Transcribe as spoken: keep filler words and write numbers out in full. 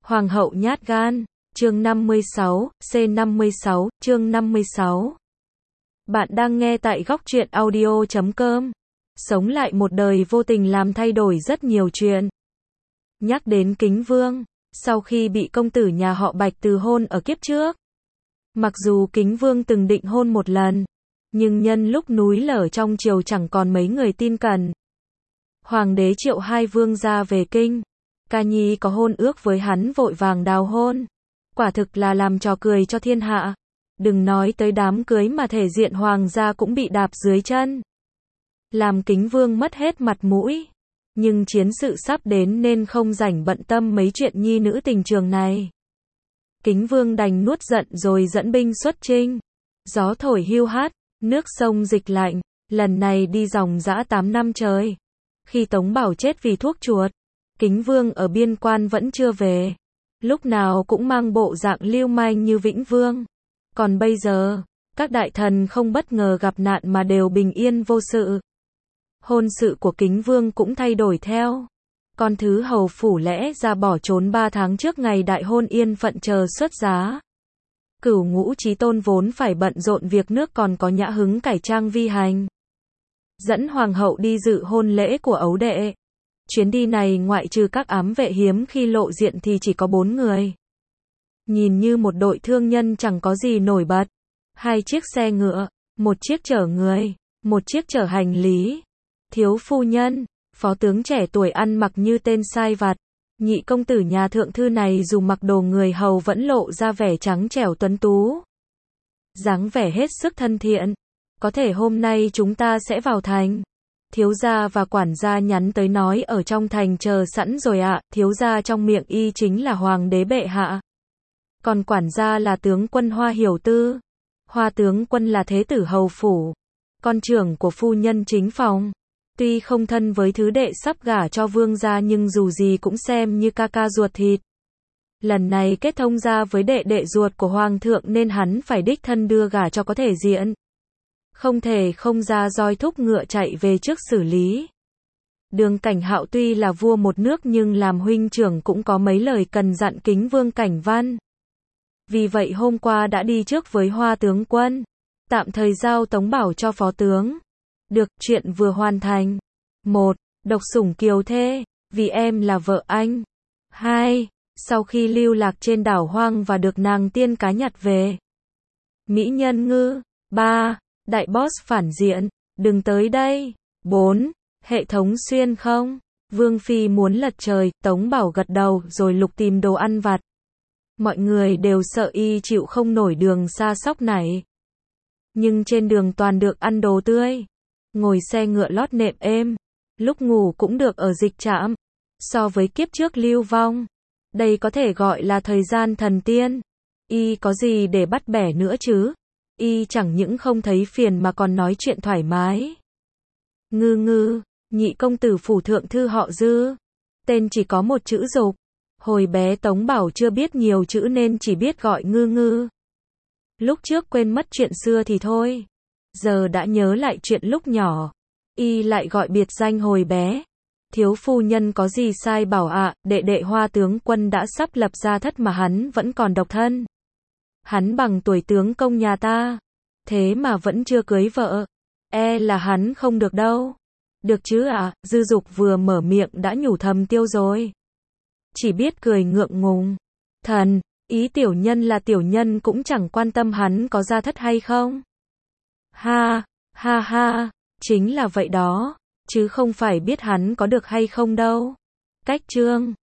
Hoàng hậu nhát gan, chương năm mươi sáu, C năm mươi sáu, chương năm mươi sáu. Bạn đang nghe tại góc truyện audio chấm com. Sống lại một đời vô tình làm thay đổi rất nhiều chuyện. Nhắc đến Kính Vương, sau khi bị công tử nhà họ Bạch từ hôn ở kiếp trước. Mặc dù Kính Vương từng định hôn một lần, nhưng nhân lúc núi lở trong triều chẳng còn mấy người tin cẩn. Hoàng đế triệu hai vương gia về kinh. Ca nhi có hôn ước với hắn vội vàng đào hôn. Quả thực là làm trò cười cho thiên hạ. Đừng nói tới đám cưới mà thể diện hoàng gia cũng bị đạp dưới chân. Làm Kính Vương mất hết mặt mũi. Nhưng chiến sự sắp đến nên không rảnh bận tâm mấy chuyện nhi nữ tình trường này. Kính Vương đành nuốt giận rồi dẫn binh xuất chinh. Gió thổi hiu hắt, nước sông dịch lạnh, lần này đi dòng dã tám năm trời. Khi Tống Bảo chết vì thuốc chuột, Kính Vương ở biên quan vẫn chưa về. Lúc nào cũng mang bộ dạng lưu manh như Vĩnh Vương. Còn bây giờ, các đại thần không bất ngờ gặp nạn mà đều bình yên vô sự. Hôn sự của Kính Vương cũng thay đổi theo. Con thứ hầu phủ lẽ ra bỏ trốn ba tháng trước ngày đại hôn yên phận chờ xuất giá. Cửu Ngũ Chí Tôn vốn phải bận rộn việc nước còn có nhã hứng cải trang vi hành. Dẫn hoàng hậu đi dự hôn lễ của ấu đệ. Chuyến đi này ngoại trừ các ám vệ hiếm khi lộ diện thì chỉ có bốn người. Nhìn như một đội thương nhân chẳng có gì nổi bật. Hai chiếc xe ngựa, một chiếc chở người, một chiếc chở hành lý. Thiếu phu nhân, phó tướng trẻ tuổi ăn mặc như tên sai vặt. Nhị công tử nhà thượng thư này dù mặc đồ người hầu vẫn lộ ra vẻ trắng trẻo tuấn tú. Dáng vẻ hết sức thân thiện. Có thể hôm nay chúng ta sẽ vào thành. Thiếu gia và quản gia nhắn tới nói ở trong thành chờ sẵn rồi ạ. Thiếu gia trong miệng y chính là hoàng đế bệ hạ. Còn quản gia là tướng quân Hoa Hiểu Tư. Hoa tướng quân là thế tử hầu phủ. Con trưởng của phu nhân chính phòng. Tuy không thân với thứ đệ sắp gả cho vương gia nhưng dù gì cũng xem như ca ca ruột thịt. Lần này kết thông gia với đệ đệ ruột của hoàng thượng nên hắn phải đích thân đưa gả cho có thể diện. Không thể không ra roi thúc ngựa chạy về trước xử lý. Đường Cảnh Hạo tuy là vua một nước nhưng làm huynh trưởng cũng có mấy lời cần dặn Kính Vương Cảnh Văn. Vì vậy hôm qua đã đi trước với Hoa tướng quân. Tạm thời giao Tống Bảo cho phó tướng. Được, chuyện vừa hoàn thành. một. Độc sủng kiều thê, vì em là vợ anh. hai. Sau khi lưu lạc trên đảo hoang và được nàng tiên cá nhặt về. Mỹ nhân ngư. ba. Đại boss phản diện, đừng tới đây. bốn. Hệ thống xuyên không. Vương phi muốn lật trời, Tống Bảo gật đầu rồi lục tìm đồ ăn vặt. Mọi người đều sợ y chịu không nổi đường xa xóc này. Nhưng trên đường toàn được ăn đồ tươi. Ngồi xe ngựa lót nệm êm. Lúc ngủ cũng được ở dịch trạm. So với kiếp trước lưu vong, đây có thể gọi là thời gian thần tiên. Y có gì để bắt bẻ nữa chứ? Y chẳng những không thấy phiền mà còn nói chuyện thoải mái. Ngư ngư, nhị công tử phủ thượng thư họ Dư. Tên chỉ có một chữ Dục. Hồi bé Tống Bảo chưa biết nhiều chữ nên chỉ biết gọi ngư ngư. Lúc trước quên mất chuyện xưa thì thôi. Giờ đã nhớ lại chuyện lúc nhỏ. Y lại gọi biệt danh hồi bé. Thiếu phu nhân có gì sai bảo ạ, à, đệ đệ Hoa tướng quân đã sắp lập gia thất mà hắn vẫn còn độc thân. Hắn bằng tuổi tướng công nhà ta. Thế mà vẫn chưa cưới vợ. E là hắn không được đâu. Được chứ ạ, à, Dư Dục vừa mở miệng đã nhủ thầm tiêu rồi. Chỉ biết cười ngượng ngùng. Thần, ý tiểu nhân là tiểu nhân cũng chẳng quan tâm hắn có gia thất hay không. Ha, ha ha, chính là vậy đó. Chứ không phải biết hắn có được hay không đâu. Cách chương.